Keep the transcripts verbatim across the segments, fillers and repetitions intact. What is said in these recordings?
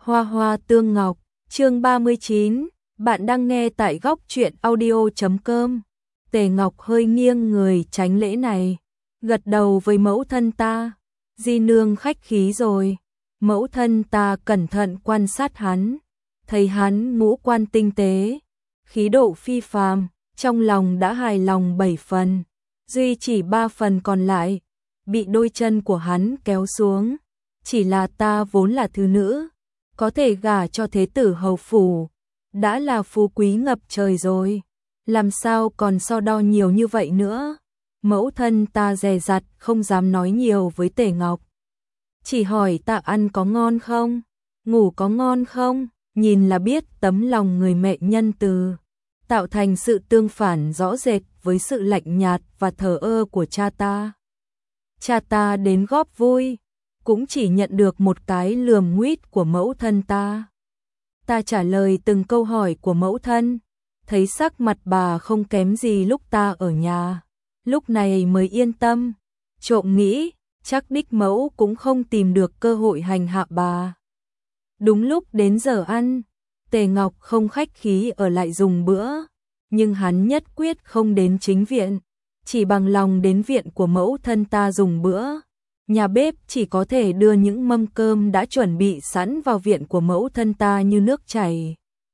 Hoa hoa tương ngọc, chương ba mươi chín, bạn đang nghe tại góc truyện audio chấm com. Tề Ngọc hơi nghiêng người tránh lễ này, gật đầu với mẫu thân ta. Di nương khách khí rồi. Mẫu thân ta cẩn thận quan sát hắn, thấy hắn ngũ quan tinh tế, khí độ phi phàm, trong lòng đã hài lòng bảy phần, duy chỉ ba phần còn lại bị đôi chân của hắn kéo xuống. Chỉ là ta vốn là thứ nữ, có thể gả cho thế tử hầu phủ, đã là phú quý ngập trời rồi, làm sao còn so đo nhiều như vậy nữa. Mẫu thân ta dè dặt không dám nói nhiều với Tề Ngọc, chỉ hỏi ta ăn có ngon không, ngủ có ngon không, nhìn là biết tấm lòng người mẹ nhân từ, tạo thành sự tương phản rõ rệt với sự lạnh nhạt và thờ ơ của cha ta. Cha ta đến góp vui, cũng chỉ nhận được một cái lườm nguýt của mẫu thân ta. Ta trả lời từng câu hỏi của mẫu thân, thấy sắc mặt bà không kém gì lúc ta ở nhà, lúc này mới yên tâm. Trộm nghĩ, chắc đích mẫu cũng không tìm được cơ hội hành hạ bà. Đúng lúc đến giờ ăn, Tề Ngọc không khách khí ở lại dùng bữa, nhưng hắn nhất quyết không đến chính viện, chỉ bằng lòng đến viện của mẫu thân ta dùng bữa. Nhà bếp chỉ có thể đưa những mâm cơm đã chuẩn bị sẵn vào viện của mẫu thân ta như nước chảy,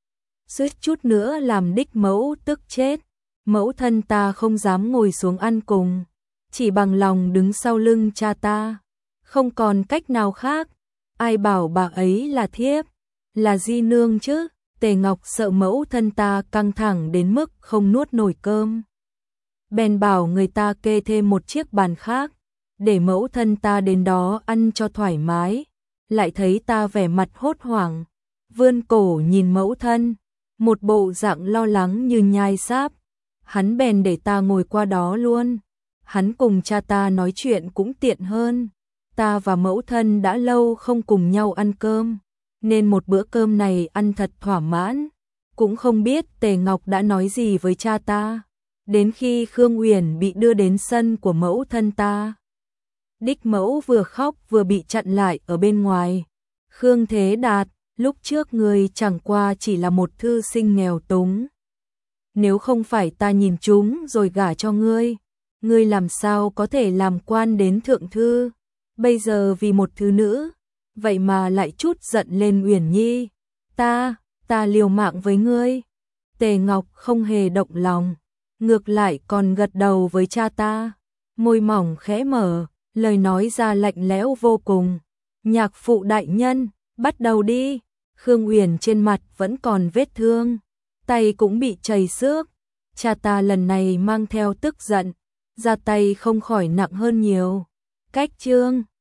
suýt chút nữa làm đích mẫu tức chết. Mẫu thân ta không dám ngồi xuống ăn cùng, chỉ bằng lòng đứng sau lưng cha ta, không còn cách nào khác. Ai bảo bà ấy là thiếp, là di nương chứ. Tề Ngọc sợ mẫu thân ta căng thẳng đến mức không nuốt nổi cơm, bèn bảo người ta kê thêm một chiếc bàn khác, để mẫu thân ta đến đó ăn cho thoải mái. Lại thấy ta vẻ mặt hốt hoảng, vươn cổ nhìn mẫu thân, một bộ dạng lo lắng như nhai sáp. Hắn bèn để ta ngồi qua đó luôn, hắn cùng cha ta nói chuyện cũng tiện hơn. Ta và mẫu thân đã lâu không cùng nhau ăn cơm, nên một bữa cơm này ăn thật thỏa mãn. Cũng không biết Tề Ngọc đã nói gì với cha ta, đến khi Khương Uyển bị đưa đến sân của mẫu thân ta. Đích mẫu vừa khóc vừa bị chặn lại ở bên ngoài. Khương Thế Đạt, lúc trước ngươi chẳng qua chỉ là một thư sinh nghèo túng. Nếu không phải ta nhìn chúng rồi gả cho ngươi, ngươi làm sao có thể làm quan đến thượng thư. Bây giờ vì một thứ nữ, vậy mà lại chút giận lên Uyển Nhi. Ta, ta liều mạng với ngươi. Tề Ngọc không hề động lòng, ngược lại còn gật đầu với cha ta, môi mỏng khẽ mở, lời nói ra lạnh lẽo vô cùng. Nhạc phụ đại nhân, bắt đầu đi. Khương Uyển trên mặt vẫn còn vết thương, tay cũng bị chảy xước. Cha ta lần này mang theo tức giận, ra tay không khỏi nặng hơn nhiều. Cách chương